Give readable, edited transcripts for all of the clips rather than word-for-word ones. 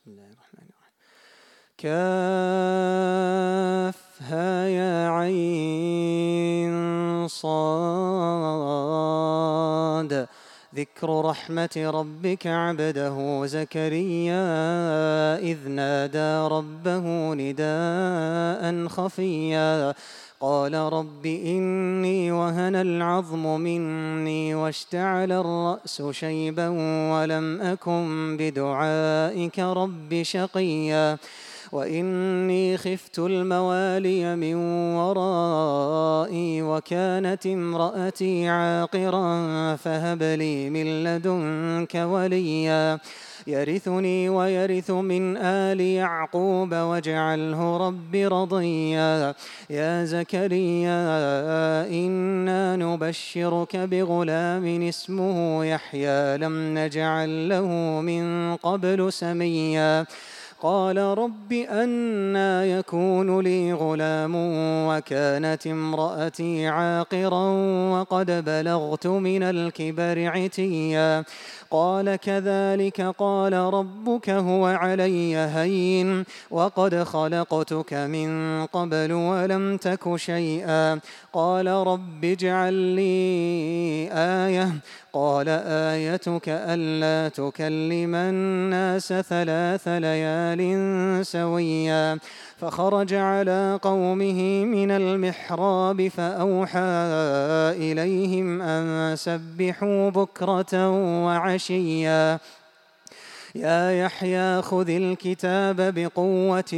بسم الله الرحمن الرحيم. كافها يا عين صاد. ذكر رحمة ربك عبده زكريا إذ نادى ربه نداء خفيا قال رب إني وهن العظم مني واشتعل الرأس شيبا ولم أكن بدعائك رب شقيا وإني خفت الموالي من ورائي وكانت امرأتي عاقرا فهب لي من لدنك وليا يرثني ويرث من آل يعقوب واجعله رب رضيا يا زكريا إنا نبشرك بغلام اسمه يحيى لم نجعل له من قبل سميا قال رب أنى يكون لي غلام وكانت امرأتي عاقرا وقد بلغت من الكبر عتيا قال كذلك قال ربك هو علي هين وقد خلقتك من قبل ولم تك شيئا قال رب اجعل لي آية قال آيتك ألا تكلم الناس 3 ليال سويا فخرج على قومه من المحراب فأوحى إليهم أن سبحوا بكرة وعشيا يا يحيى خذ الكتاب بقوة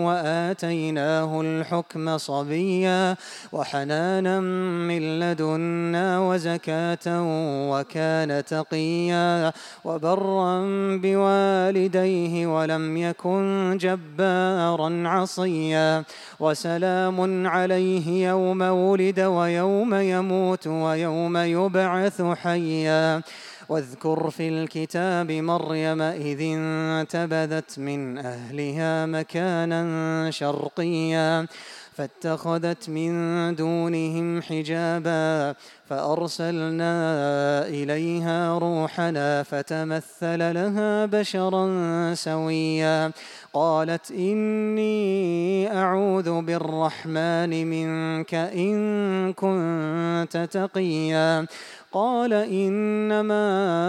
وآتيناه الحكم صبيا وحنانا من لدنا وزكاة وكان تقيا وبرا بوالديه ولم يكن جبارا عصيا وسلام عليه يوم ولد ويوم يموت ويوم يبعث حيا واذكر في الكتاب مريم إذ انتبذت من أهلها مكانا شرقيا فاتخذت من دونهم حجابا فأرسلنا إليها روحنا فتمثل لها بشرا سويا قالت إني أعوذ بالرحمن منك إن كنت تقيا قال إنما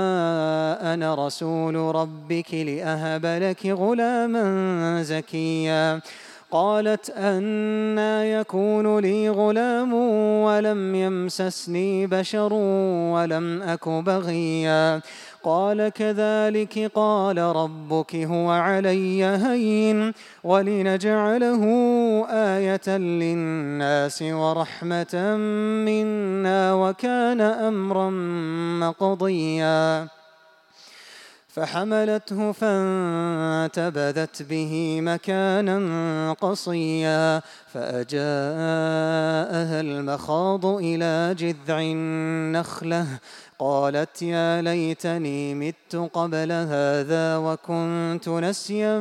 أنا رسول ربك لأهب لك غلاما زكيا قالت أنى يكون لي غلام ولم يمسسني بشر ولم أك بغيا قال كذلك قال ربك هو علي هين ولنجعله آية للناس ورحمة منا وكان أمرا مقضيا فحملته فانتبذت به مكانا قصيا فأجاءها المخاض إلى جذع النخلة قالت يا ليتني مت قبل هذا وكنت نسيا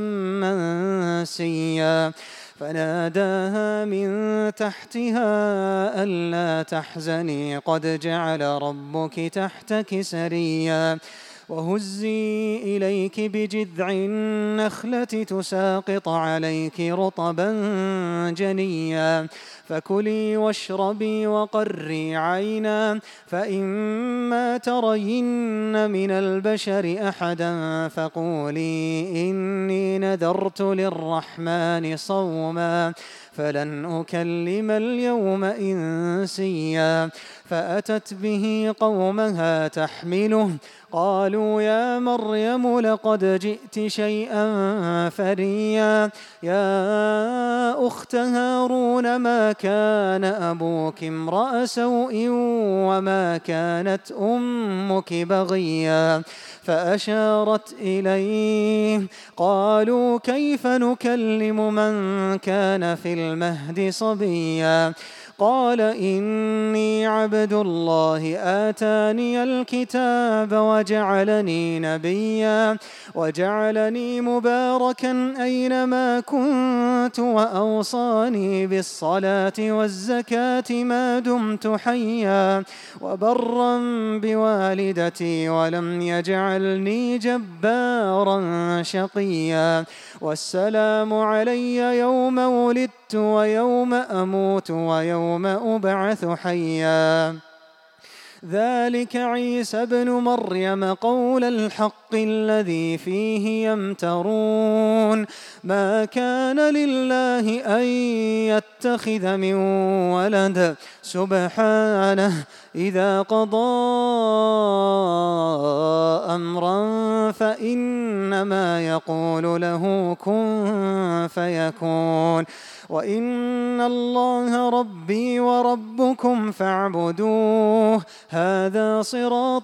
منسيا فناداها من تحتها ألا تحزني قد جعل ربك تحتك سريا وهزي إليك بجذع النخلة تساقط عليك رطبا جنيا فكلي واشربي وقري عينا فإما ترين من البشر أحدا فقولي إني نذرت للرحمن صوما فلن أكلم اليوم إنسيا فأتت به قومها تحمله قالوا يا مريم لقد جئت شيئا فريا يا أخت هارون ما كان أبوك امرأ سوء وما كانت أمك بغيا فأشارت إليه قالوا كيف نكلم من كان في المهد صبيا قال إني عبد الله آتاني الكتاب وجعلني نبيا وجعلني مباركا أينما كنت وأوصاني بالصلاة والزكاة ما دمت حيا وبرا بوالدتي ولم يجعلني جبارا شقيا والسلام علي يوم ولدت ويوم أموت ويوم أبعث حيا ذلك عيسى ابن مريم قول الحق الذي فيه يمترون ما كان لله أن يتخذ من ولد سبحانه إذا قضى أمرا فإنما يقول له كن فيكون وإن الله ربي وربكم فاعبدوه هذا صراط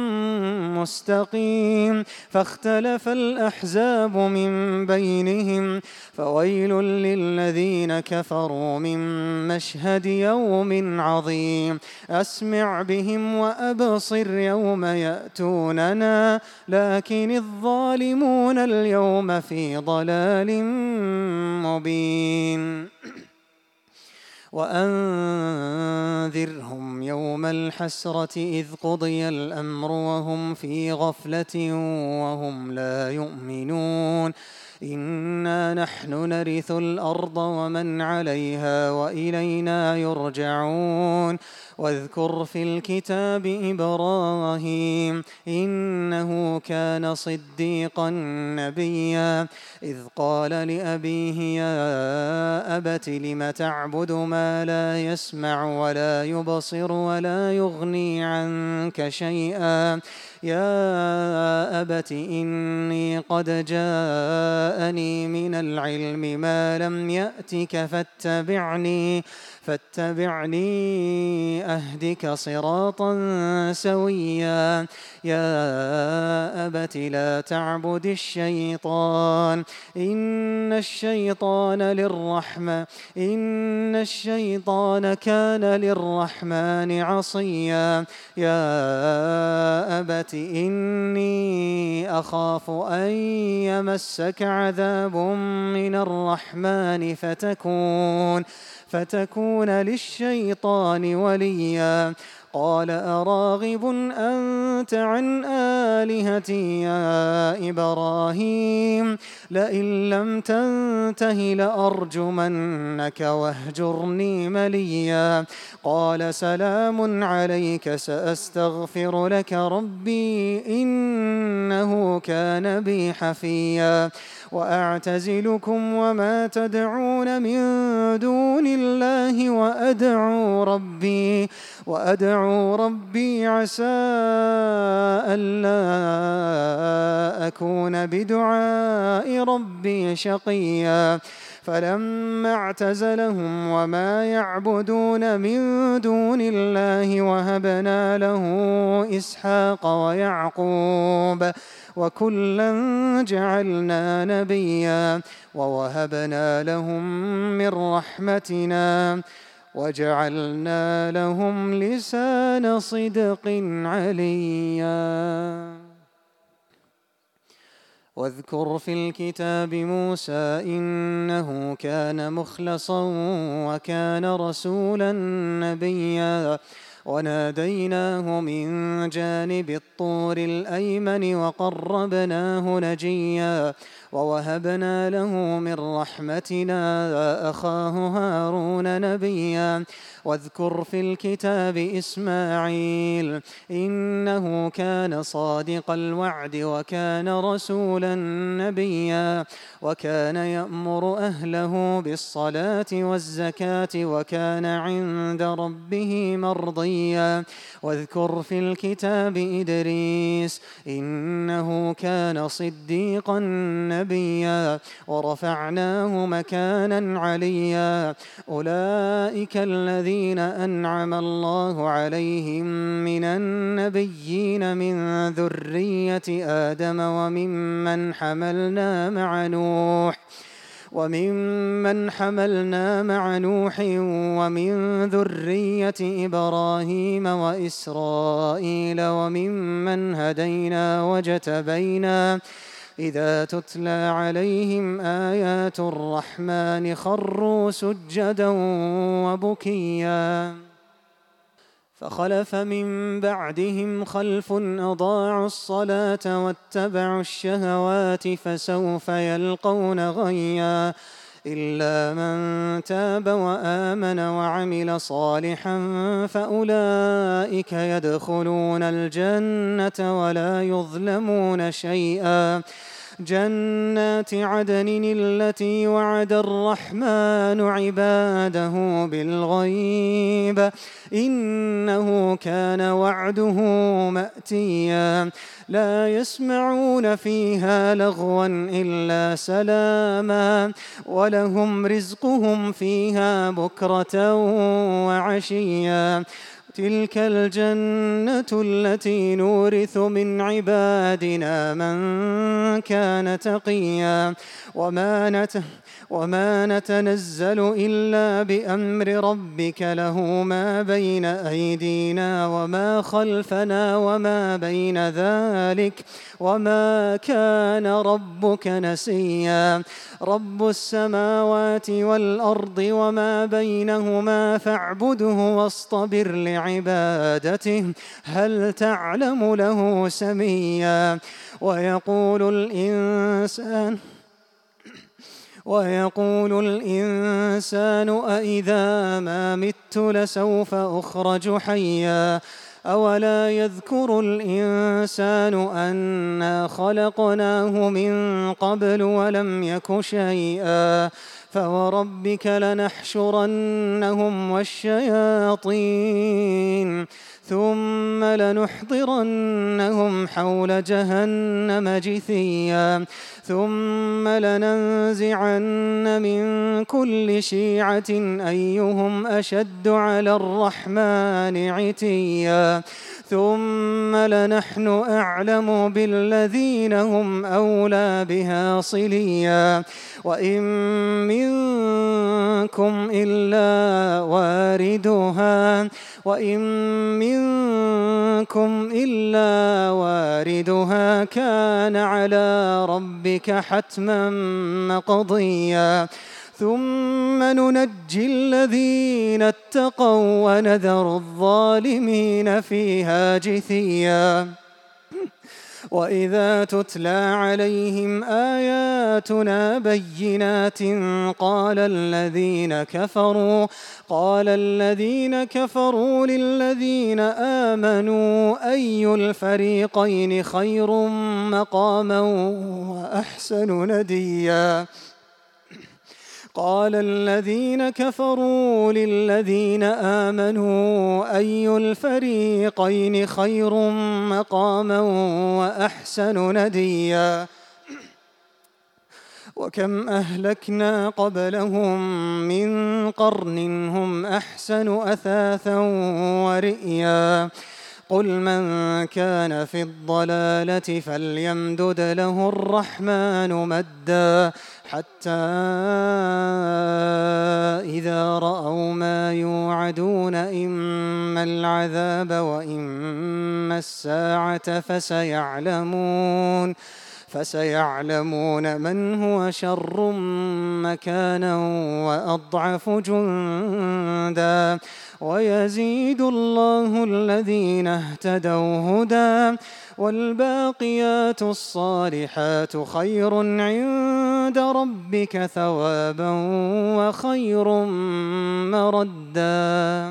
مستقيم فاختلف الأحزاب من بينهم فويل للذين كفروا من مشهد يوم عظيم أسمع بهم وأبصر يوم يأتوننا لكن الظالمون اليوم في ضلال مبين وأنذرهم يوم الحسرة إذ قضي الأمر وهم في غفلة وهم لا يؤمنون إنا نحن نرث الأرض ومن عليها وإلينا يرجعون واذكر في الكتاب إبراهيم إنه كان صديقا نبيا إذ قال لأبيه يا أبت لم تعبد ما لا يسمع ولا يبصر ولا يغني عنك شيئا يا أبت إني قد جاءني من العلم ما لم يأتك فاتبعني أهدك صراطا سويا يا أبت لا تعبد الشيطان إن الشيطان كان للرحمن عصيا يا أبت إني أخاف أن يمسك عذاب من الرحمن فتكون للشيطان وليا قال أراغب أنت عن آلهتي يا إبراهيم لئن لم تنته لأرجمنك واهجرني مليا قال سلام عليك سأستغفر لك ربي إنه كان بي حفيا وأعتزلكم وما تدعون من دون الله وأدعو ربي عسى ألا أكون بدعاء ربي شقيا فلما اعتزلهم وما يعبدون من دون الله وهبنا له إسحاق ويعقوب وكلا جعلنا نبيا ووهبنا لهم من رحمتنا وجعلنا لهم لسان صدق عليا واذكر في الكتاب موسى إنه كان مخلصا وكان رسولا نبيا وناديناه من جانب الطور الأيمن وقربناه نجيا ووهبنا له من رحمتنا أخاه هارون نبيا واذكر في الكتاب إسماعيل إنه كان صادق الوعد وكان رسولا نبيا وكان يأمر أهله بالصلاة والزكاة وكان عند ربه مرضيا واذكر في الكتاب إدريس إنه كان صديقا نبيا ورفعناه مكانا عليا أولئك الذين أنعم الله عليهم من النبيين من ذرية آدم وممن حملنا مع نوح وممن حملنا مع نوح ومن ذرية إبراهيم وإسرائيل وممن هدينا واجتبينا إذا تتلى عليهم آيات الرحمن خروا سجدا وبكيا فخلف من بعدهم خلف أضاعوا الصلاة واتبعوا الشهوات فسوف يلقون غيا إلا من تاب وآمن وعمل صالحا فأولئك يدخلون الجنة ولا يظلمون شيئا جنات عدن التي وعد الرحمن عباده بالغيب إنه كان وعده مأتيا لا يسمعون فيها لغوا إلا سلاما ولهم رزقهم فيها بكرة وعشيا تلك الجنة التي نورث من عبادنا من كان تقيا وما نتنزل إلا بأمر ربك له ما بين أيدينا وما خلفنا وما بين ذلك وما كان ربك نسيا رب السماوات والأرض وما بينهما فاعبده واصطبر لعبادته هل تعلم له سميا ويقول الإنسان أإذا ما مت لسوف أخرج حيا أولا يذكر الإنسان أنا خلقناه من قبل ولم يك شيئا فوربك لنحشرنهم والشياطين ثم لنحضرنهم حول جهنم جثيا ثم لننزعن من كل شيعة أيهم أشد على الرحمن عتيا ثم لنحن أعلم بالذين هم أولى بها صليا وإن منكم إلا واردها كان على ربك حتما مقضيا ثم ننجي الذين اتقوا ونذر الظالمين فيها جثيا وإذا تتلى عليهم آياتنا بينات قال الذين كفروا للذين آمنوا أي الفريقين خير مقاما وأحسن نديا قال الذين كفروا للذين آمنوا أي الفريقين خير مقاما وأحسن نديا وكم أهلكنا قبلهم من قرن هم أحسن أثاثا ورئيا قل من كان في الضلالة فليمدد له الرحمن مدا حتى إذا رأوا ما يوعدون إما العذاب وإما الساعة فسيعلمون من هو شر مكانا وأضعف جندا ويزيد الله الذين اهتدوا هدى والباقيات الصالحات خير عند ربك ثوابا وخير مردا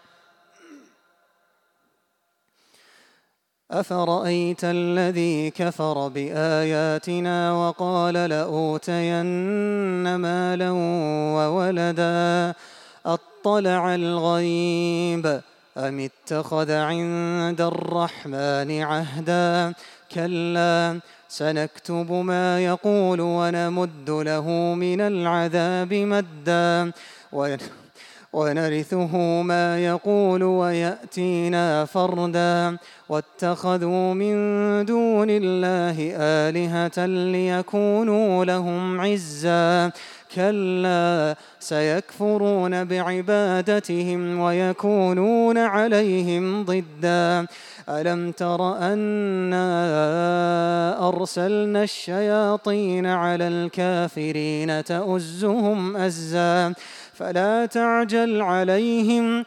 أفرأيت الذي كفر بآياتنا وقال لأوتين مالا وولدا أطلع الغيب أم اتخذ عند الرحمن عهدا كلا سنكتب ما يقول ونمد له من العذاب مدا ونرثه ما يقول ويأتينا فردا واتخذوا من دون الله آلهة ليكونوا لهم عزا كلا سيكفرون بعبادتهم ويكونون عليهم ضدا ألم تر أنا أرسلنا الشياطين على الكافرين تؤزهم أزا فلا تعجل عليهم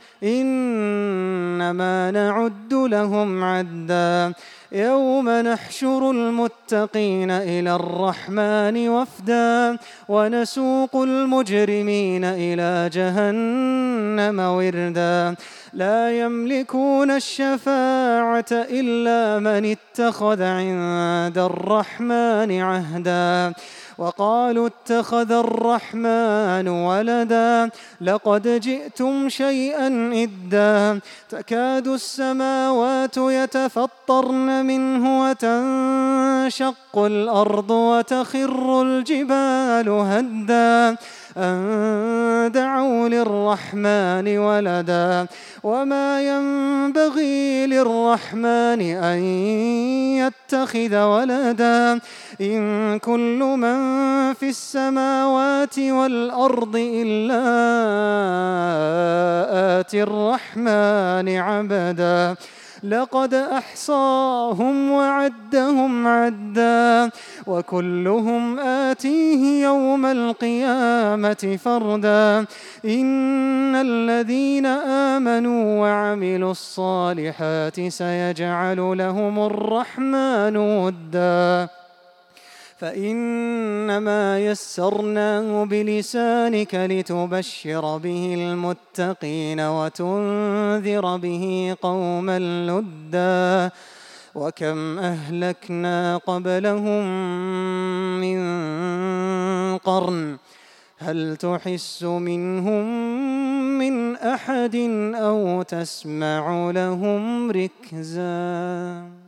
إنما نعد لهم عدا يوم نحشر المتقين إلى الرحمن وفدا ونسوق المجرمين إلى جهنم وردا لا يملكون الشفاعة إلا من اتخذ عند الرحمن عهدا وقالوا اتخذ الرحمن ولدا لقد جئتم شيئا إدا تكاد السماوات يتفطرن منه وتنشق الأرض وتخر الجبال هدا أن دعوا للرحمن ولدا وما ينبغي للرحمن أن يتخذ ولدا إن كل من في السماوات والأرض إلا آتي الرحمن عبدا لقد أحصاهم وعدهم عدا وكلهم آتيه يوم القيامة فردا إن الذين آمنوا وعملوا الصالحات سيجعل لهم الرحمن ودا فإنما يسرناه بلسانك لتبشر به المتقين وتنذر به قوما لدا وكم أهلكنا قبلهم من قرن هل تحس منهم من أحد أو تسمع لهم ركزا